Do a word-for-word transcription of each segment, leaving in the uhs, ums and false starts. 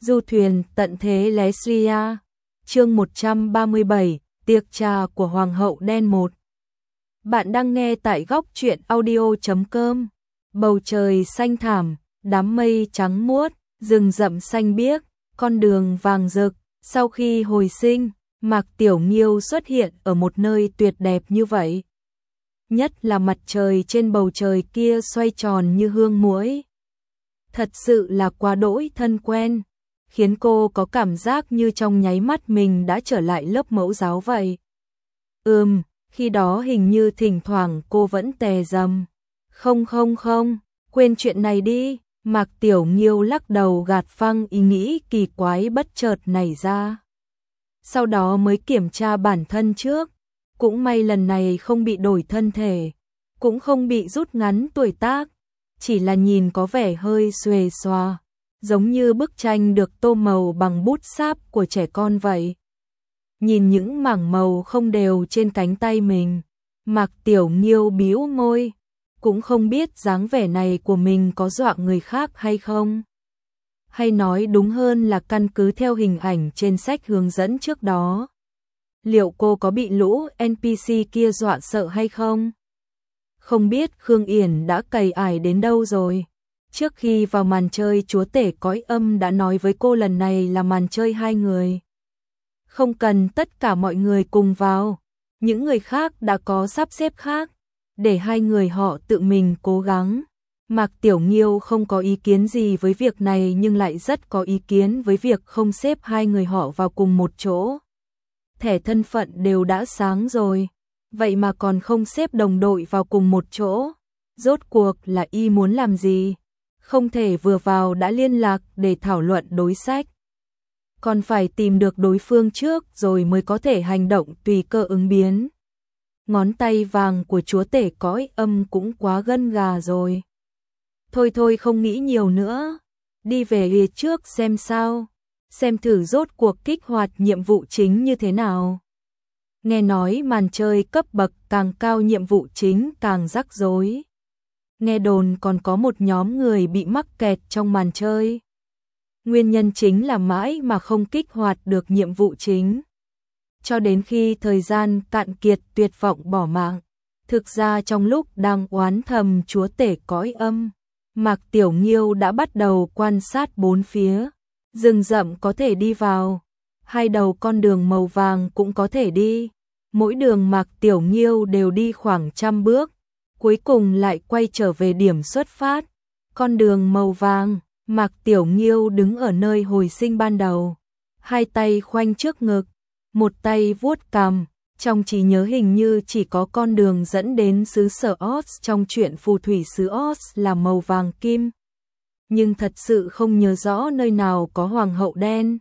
Du thuyền tận thế Leslia. Chương một trăm ba mươi bảy, tiệc trà của Hoàng hậu đen một. Bạn đang nghe tại góc truyện audio chấm com. Bầu trời xanh thảm, đám mây trắng muốt, rừng rậm xanh biếc, con đường vàng rực. Sau khi hồi sinh, Mạc Tiểu Nghiêu xuất hiện ở một nơi tuyệt đẹp như vậy. Nhất là mặt trời trên bầu trời kia xoay tròn như hương muỗi. Thật sự là quá đỗi thân quen, khiến cô có cảm giác như trong nháy mắt mình đã trở lại lớp mẫu giáo vậy. Ừm, khi đó hình như thỉnh thoảng cô vẫn tè dầm. Không không không, quên chuyện này đi. Mạc Tiểu Nghiêu lắc đầu gạt phăng ý nghĩ kỳ quái bất chợt nảy ra. Sau đó mới kiểm tra bản thân trước. Cũng may lần này không bị đổi thân thể, cũng không bị rút ngắn tuổi tác, chỉ là nhìn có vẻ hơi xuề xòa, giống như bức tranh được tô màu bằng bút sáp của trẻ con vậy. Nhìn những mảng màu không đều trên cánh tay mình, Mạc Tiểu Nghiêu bĩu môi, cũng không biết dáng vẻ này của mình có dọa người khác hay không. Hay nói đúng hơn là căn cứ theo hình ảnh trên sách hướng dẫn trước đó. Liệu cô có bị lũ en pê xê kia dọa sợ hay không? Không biết Khương Yển đã cày ải đến đâu rồi. Trước khi vào màn chơi, chúa tể cõi âm đã nói với cô lần này là màn chơi hai người. Không cần tất cả mọi người cùng vào. Những người khác đã có sắp xếp khác, để hai người họ tự mình cố gắng. Mạc Tiểu Nghiêu không có ý kiến gì với việc này, nhưng lại rất có ý kiến với việc không xếp hai người họ vào cùng một chỗ. Thẻ thân phận đều đã sáng rồi, vậy mà còn không xếp đồng đội vào cùng một chỗ. Rốt cuộc là y muốn làm gì? Không thể vừa vào đã liên lạc để thảo luận đối sách. Còn phải tìm được đối phương trước rồi mới có thể hành động tùy cơ ứng biến. Ngón tay vàng của chúa tể cõi âm cũng quá gân gà rồi. Thôi thôi không nghĩ nhiều nữa, đi về phía trước xem sao. Xem thử rốt cuộc kích hoạt nhiệm vụ chính như thế nào. Nghe nói màn chơi cấp bậc càng cao nhiệm vụ chính càng rắc rối. Nghe đồn còn có một nhóm người bị mắc kẹt trong màn chơi. Nguyên nhân chính là mãi mà không kích hoạt được nhiệm vụ chính. Cho đến khi thời gian cạn kiệt tuyệt vọng bỏ mạng. Thực ra trong lúc đang oán thầm chúa tể cõi âm, Mạc Tiểu Nghiêu đã bắt đầu quan sát bốn phía. Rừng rậm có thể đi vào, hai đầu con đường màu vàng cũng có thể đi. Mỗi đường Mạc Tiểu Nghiêu đều đi khoảng trăm bước, cuối cùng lại quay trở về điểm xuất phát. Con đường màu vàng, Mạc Tiểu Nghiêu đứng ở nơi hồi sinh ban đầu, hai tay khoanh trước ngực, một tay vuốt cằm. Trong trí nhớ hình như chỉ có con đường dẫn đến xứ sở Oz trong truyện phù thủy xứ Oz là màu vàng kim. Nhưng thật sự không nhớ rõ nơi nào có hoàng hậu đen.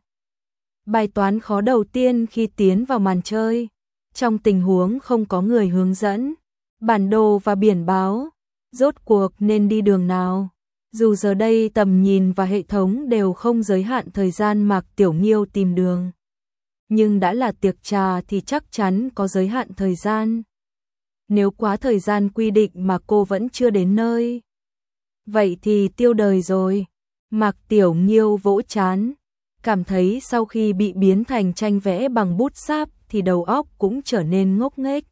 Bài toán khó đầu tiên khi tiến vào màn chơi, trong tình huống không có người hướng dẫn, bản đồ và biển báo, rốt cuộc nên đi đường nào. Dù giờ đây tầm nhìn và hệ thống đều không giới hạn thời gian Mạc Tiểu Nghiêu tìm đường, nhưng đã là tiệc trà thì chắc chắn có giới hạn thời gian. Nếu quá thời gian quy định mà cô vẫn chưa đến nơi, vậy thì tiêu đời rồi. Mạc Tiểu Nghiêu vỗ trán, cảm thấy sau khi bị biến thành tranh vẽ bằng bút sáp thì đầu óc cũng trở nên ngốc nghếch.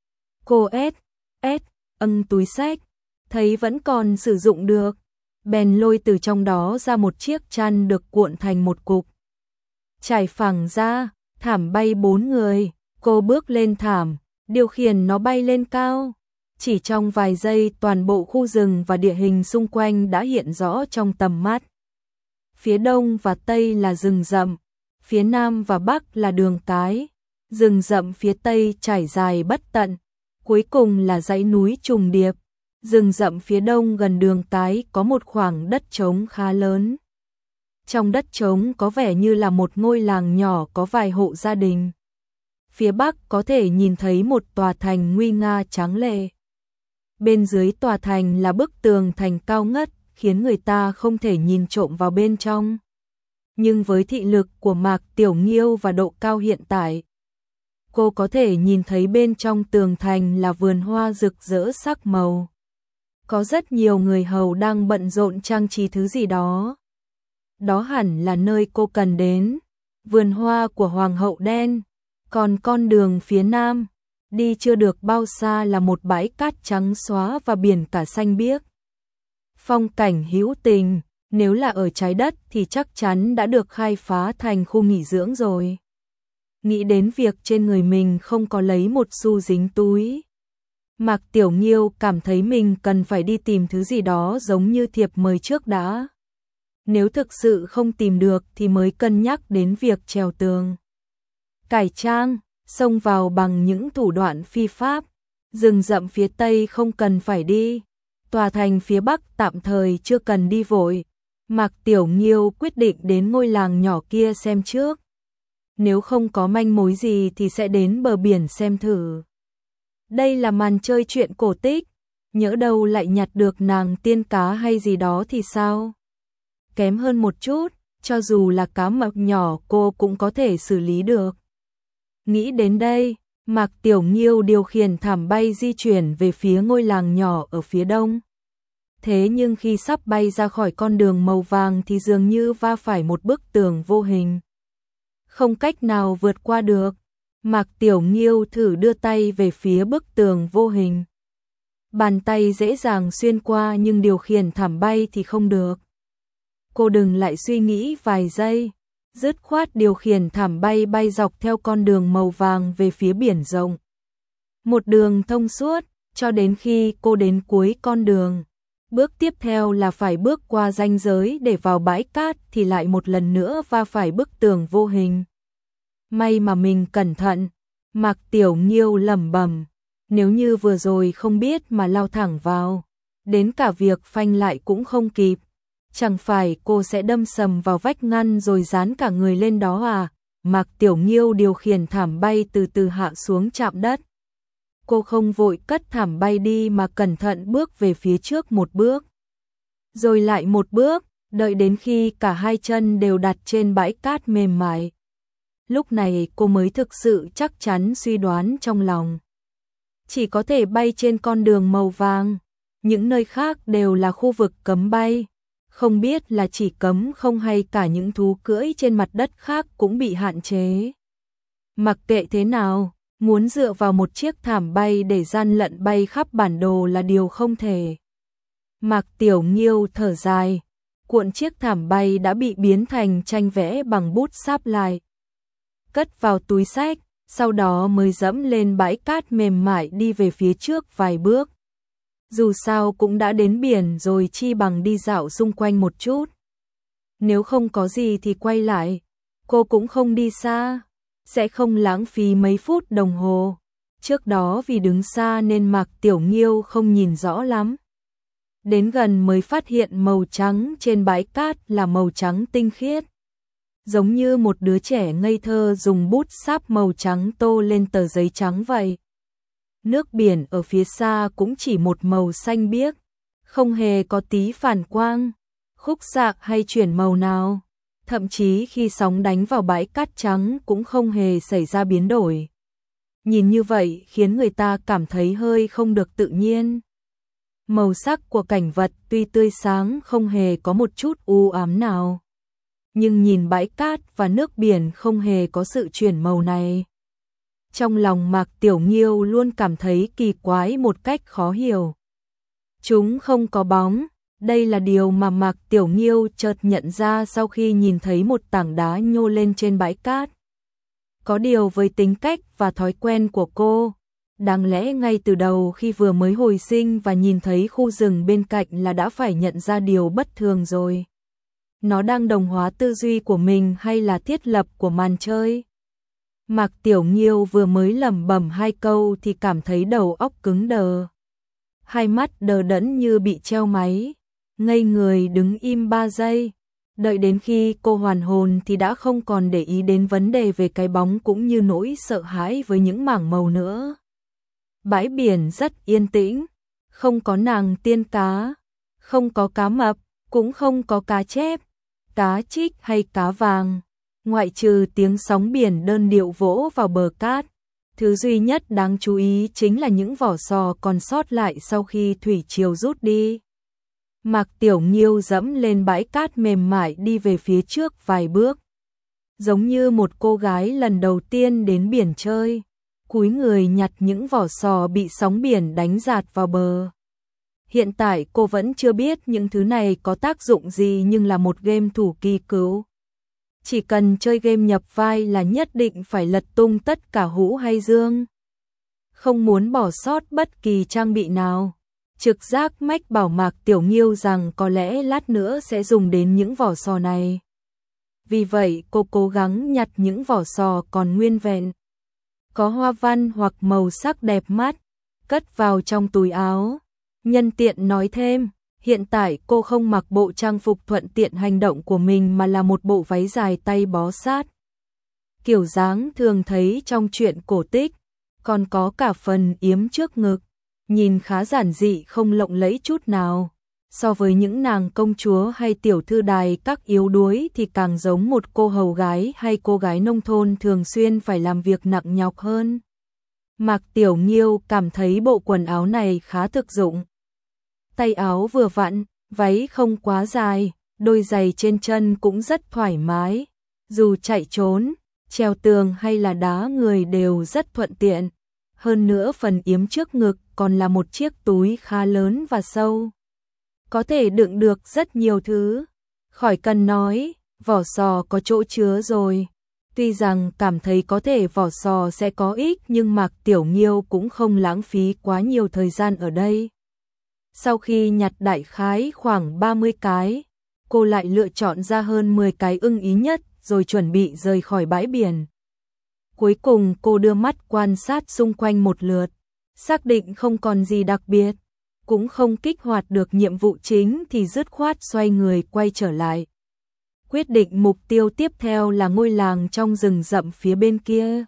Cô ét, ét, âng túi xách, thấy vẫn còn sử dụng được, bèn lôi từ trong đó ra một chiếc chăn được cuộn thành một cục. Trải phẳng ra, thảm bay bốn người, cô bước lên thảm, điều khiển nó bay lên cao. Chỉ trong vài giây toàn bộ khu rừng và địa hình xung quanh đã hiện rõ trong tầm mắt. Phía đông và tây là rừng rậm, phía nam và bắc là đường cái. Rừng rậm phía tây trải dài bất tận, cuối cùng là dãy núi trùng điệp. Rừng rậm phía đông gần đường cái có một khoảng đất trống khá lớn. Trong đất trống có vẻ như là một ngôi làng nhỏ có vài hộ gia đình. Phía bắc có thể nhìn thấy một tòa thành nguy nga tráng lệ. Bên dưới tòa thành là bức tường thành cao ngất, khiến người ta không thể nhìn trộm vào bên trong. Nhưng với thị lực của Mạc Tiểu Nghiêu và độ cao hiện tại, cô có thể nhìn thấy bên trong tường thành là vườn hoa rực rỡ sắc màu. Có rất nhiều người hầu đang bận rộn trang trí thứ gì đó. đó hẳn là nơi cô cần đến, vườn hoa của Hoàng hậu đen. Còn con đường phía nam, đi chưa được bao xa là một bãi cát trắng xóa và biển cả xanh biếc. Phong cảnh hữu tình, nếu là ở trái đất thì chắc chắn đã được khai phá thành khu nghỉ dưỡng rồi. Nghĩ đến việc trên người mình không có lấy một xu dính túi, Mạc Tiểu Nghiêu cảm thấy mình cần phải đi tìm thứ gì đó giống như thiệp mời trước đã. Nếu thực sự không tìm được thì mới cân nhắc đến việc trèo tường. Cải trang, xông vào bằng những thủ đoạn phi pháp, rừng rậm phía Tây không cần phải đi, tòa thành phía Bắc tạm thời chưa cần đi vội. Mạc Tiểu Nghiêu quyết định đến ngôi làng nhỏ kia xem trước. Nếu không có manh mối gì thì sẽ đến bờ biển xem thử. Đây là màn chơi chuyện cổ tích, nhỡ đâu lại nhặt được nàng tiên cá hay gì đó thì sao? Kém hơn một chút, cho dù là cá mập nhỏ cô cũng có thể xử lý được. Nghĩ đến đây, Mạc Tiểu Nghiêu điều khiển thảm bay di chuyển về phía ngôi làng nhỏ ở phía đông. Thế nhưng khi sắp bay ra khỏi con đường màu vàng thì dường như va phải một bức tường vô hình. Không cách nào vượt qua được. Mạc Tiểu Nghiêu thử đưa tay về phía bức tường vô hình. Bàn tay dễ dàng xuyên qua nhưng điều khiển thảm bay thì không được. Cô đừng lại suy nghĩ vài giây, dứt khoát điều khiển thảm bay bay dọc theo con đường màu vàng về phía biển rộng. Một đường thông suốt, cho đến khi cô đến cuối con đường. Bước tiếp theo là phải bước qua ranh giới để vào bãi cát thì lại một lần nữa va phải bức tường vô hình. May mà mình cẩn thận, Mạc Tiểu Nghiêu lẩm bẩm, nếu như vừa rồi không biết mà lao thẳng vào, đến cả việc phanh lại cũng không kịp, chẳng phải cô sẽ đâm sầm vào vách ngăn rồi dán cả người lên đó à? Mạc Tiểu Nghiêu điều khiển thảm bay từ từ hạ xuống chạm đất. Cô không vội cất thảm bay đi mà cẩn thận bước về phía trước một bước, rồi lại một bước, đợi đến khi cả hai chân đều đặt trên bãi cát mềm mại. Lúc này cô mới thực sự chắc chắn suy đoán trong lòng. Chỉ có thể bay trên con đường màu vàng, những nơi khác đều là khu vực cấm bay. Không biết là chỉ cấm không hay cả những thú cưỡi trên mặt đất khác cũng bị hạn chế. Mặc kệ thế nào, muốn dựa vào một chiếc thảm bay để gian lận bay khắp bản đồ là điều không thể. Mạc Tiểu Nghiêu thở dài, cuộn chiếc thảm bay đã bị biến thành tranh vẽ bằng bút sáp lại. Cất vào túi xách, sau đó mới dẫm lên bãi cát mềm mại đi về phía trước vài bước. Dù sao cũng đã đến biển rồi chi bằng đi dạo xung quanh một chút. Nếu không có gì thì quay lại, cô cũng không đi xa, sẽ không lãng phí mấy phút đồng hồ. Trước đó vì đứng xa nên Mạc Tiểu Nghiêu không nhìn rõ lắm. Đến gần mới phát hiện màu trắng trên bãi cát là màu trắng tinh khiết. Giống như một đứa trẻ ngây thơ dùng bút sáp màu trắng tô lên tờ giấy trắng vậy. Nước biển ở phía xa cũng chỉ một màu xanh biếc, không hề có tí phản quang, khúc xạ hay chuyển màu nào. Thậm chí khi sóng đánh vào bãi cát trắng cũng không hề xảy ra biến đổi. Nhìn như vậy khiến người ta cảm thấy hơi không được tự nhiên. Màu sắc của cảnh vật tuy tươi sáng không hề có một chút u ám nào. Nhưng nhìn bãi cát và nước biển không hề có sự chuyển màu này. Trong lòng Mạc Tiểu Nghiêu luôn cảm thấy kỳ quái một cách khó hiểu. Chúng không có bóng, đây là điều mà Mạc Tiểu Nghiêu chợt nhận ra sau khi nhìn thấy một tảng đá nhô lên trên bãi cát. Có điều với tính cách và thói quen của cô, đáng lẽ ngay từ đầu khi vừa mới hồi sinh và nhìn thấy khu rừng bên cạnh là đã phải nhận ra điều bất thường rồi. Nó đang đồng hóa tư duy của mình hay là thiết lập của màn chơi? Mạc Tiểu Nghiêu vừa mới lẩm bẩm hai câu thì cảm thấy đầu óc cứng đờ. Hai mắt đờ đẫn như bị treo máy, ngây người đứng im ba giây. Đợi đến khi cô hoàn hồn thì đã không còn để ý đến vấn đề về cái bóng cũng như nỗi sợ hãi với những mảng màu nữa. Bãi biển rất yên tĩnh, không có nàng tiên cá, không có cá mập, cũng không có cá chép, cá trích hay cá vàng. Ngoại trừ tiếng sóng biển đơn điệu vỗ vào bờ cát, thứ duy nhất đáng chú ý chính là những vỏ sò còn sót lại sau khi thủy triều rút đi. Mạc Tiểu Nghiêu dẫm lên bãi cát mềm mại đi về phía trước vài bước. Giống như một cô gái lần đầu tiên đến biển chơi, cúi người nhặt những vỏ sò bị sóng biển đánh dạt vào bờ. Hiện tại cô vẫn chưa biết những thứ này có tác dụng gì nhưng là một game thủ kỳ cựu. Chỉ cần chơi game nhập vai là nhất định phải lật tung tất cả hũ hay dương. Không muốn bỏ sót bất kỳ trang bị nào. Trực giác mách bảo Mạc Tiểu Nghiêu rằng có lẽ lát nữa sẽ dùng đến những vỏ sò này. Vì vậy cô cố gắng nhặt những vỏ sò còn nguyên vẹn, có hoa văn hoặc màu sắc đẹp mắt, cất vào trong túi áo. Nhân tiện nói thêm, hiện tại cô không mặc bộ trang phục thuận tiện hành động của mình mà là một bộ váy dài tay bó sát. Kiểu dáng thường thấy trong truyện cổ tích, còn có cả phần yếm trước ngực, nhìn khá giản dị không lộng lẫy chút nào. So với những nàng công chúa hay tiểu thư đài các yếu đuối thì càng giống một cô hầu gái hay cô gái nông thôn thường xuyên phải làm việc nặng nhọc hơn. Mạc Tiểu Nghiêu cảm thấy bộ quần áo này khá thực dụng. Tay áo vừa vặn, váy không quá dài, đôi giày trên chân cũng rất thoải mái. Dù chạy trốn, treo tường hay là đá người đều rất thuận tiện. Hơn nữa phần yếm trước ngực còn là một chiếc túi khá lớn và sâu, có thể đựng được rất nhiều thứ. Khỏi cần nói, vỏ sò có chỗ chứa rồi. Tuy rằng cảm thấy có thể vỏ sò sẽ có ích nhưng Mạc Tiểu Nghiêu cũng không lãng phí quá nhiều thời gian ở đây. Sau khi nhặt đại khái khoảng ba mươi cái, cô lại lựa chọn ra hơn mười cái ưng ý nhất rồi chuẩn bị rời khỏi bãi biển. Cuối cùng cô đưa mắt quan sát xung quanh một lượt, xác định không còn gì đặc biệt, cũng không kích hoạt được nhiệm vụ chính thì dứt khoát xoay người quay trở lại. Quyết định mục tiêu tiếp theo là ngôi làng trong rừng rậm phía bên kia.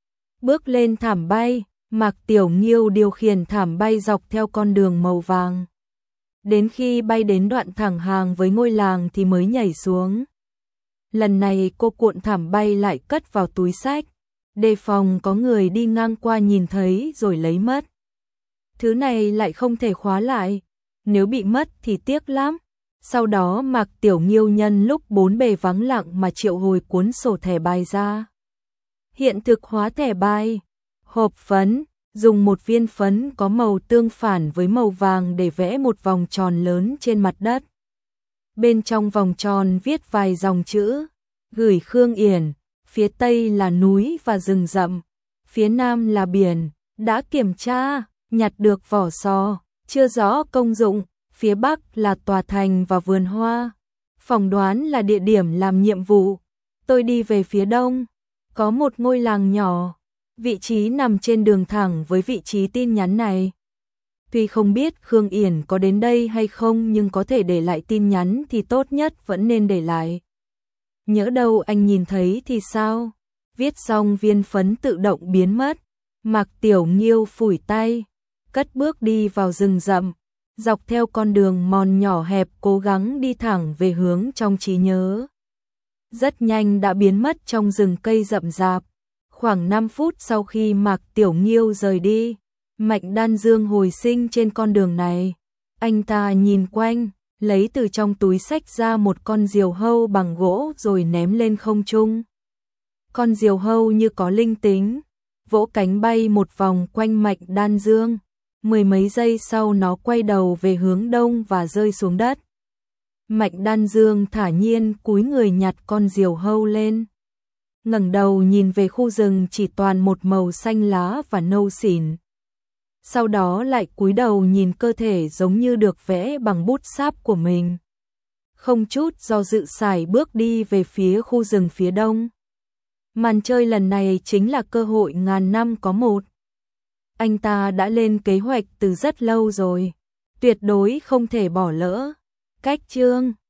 Bước lên thảm bay, Mạc Tiểu Nghiêu điều khiển thảm bay dọc theo con đường màu vàng. Đến khi bay đến đoạn thẳng hàng với ngôi làng thì mới nhảy xuống. Lần này cô cuộn thảm bay lại cất vào túi xách, đề phòng có người đi ngang qua nhìn thấy rồi lấy mất. Thứ này lại không thể khóa lại, nếu bị mất thì tiếc lắm. Sau đó Mạc Tiểu Nghiêu nhân lúc bốn bề vắng lặng mà triệu hồi cuốn sổ thẻ bài ra. Hiện thực hóa thẻ bài, hộp phấn, dùng một viên phấn có màu tương phản với màu vàng để vẽ một vòng tròn lớn trên mặt đất. Bên trong vòng tròn viết vài dòng chữ, gửi Khương Yển, phía tây là núi và rừng rậm, phía nam là biển, đã kiểm tra, nhặt được vỏ sò, chưa rõ công dụng, phía bắc là tòa thành và vườn hoa, phỏng đoán là địa điểm làm nhiệm vụ. Tôi đi về phía đông, có một ngôi làng nhỏ, vị trí nằm trên đường thẳng với vị trí tin nhắn này. Tuy không biết Khương Yển có đến đây hay không nhưng có thể để lại tin nhắn thì tốt nhất vẫn nên để lại. Nhỡ đâu anh nhìn thấy thì sao? Viết xong viên phấn tự động biến mất. Mạc Tiểu Nghiêu phủi tay, cất bước đi vào rừng rậm, dọc theo con đường mòn nhỏ hẹp cố gắng đi thẳng về hướng trong trí nhớ. Rất nhanh đã biến mất trong rừng cây rậm rạp. Khoảng năm phút sau khi Mạc Tiểu Nghiêu rời đi, Mạnh Đan Dương hồi sinh trên con đường này. Anh ta nhìn quanh, lấy từ trong túi xách ra một con diều hâu bằng gỗ rồi ném lên không trung. Con diều hâu như có linh tính, vỗ cánh bay một vòng quanh Mạnh Đan Dương. Mười mấy giây sau nó quay đầu về hướng đông và rơi xuống đất. Mạnh Đan Dương thả nhiên cúi người nhặt con diều hâu lên. Ngẩng đầu nhìn về khu rừng chỉ toàn một màu xanh lá và nâu xỉn. Sau đó lại cúi đầu nhìn cơ thể giống như được vẽ bằng bút sáp của mình. Không chút do dự sải bước đi về phía khu rừng phía đông. Màn chơi lần này chính là cơ hội ngàn năm có một. Anh ta đã lên kế hoạch từ rất lâu rồi, tuyệt đối không thể bỏ lỡ. Cách chương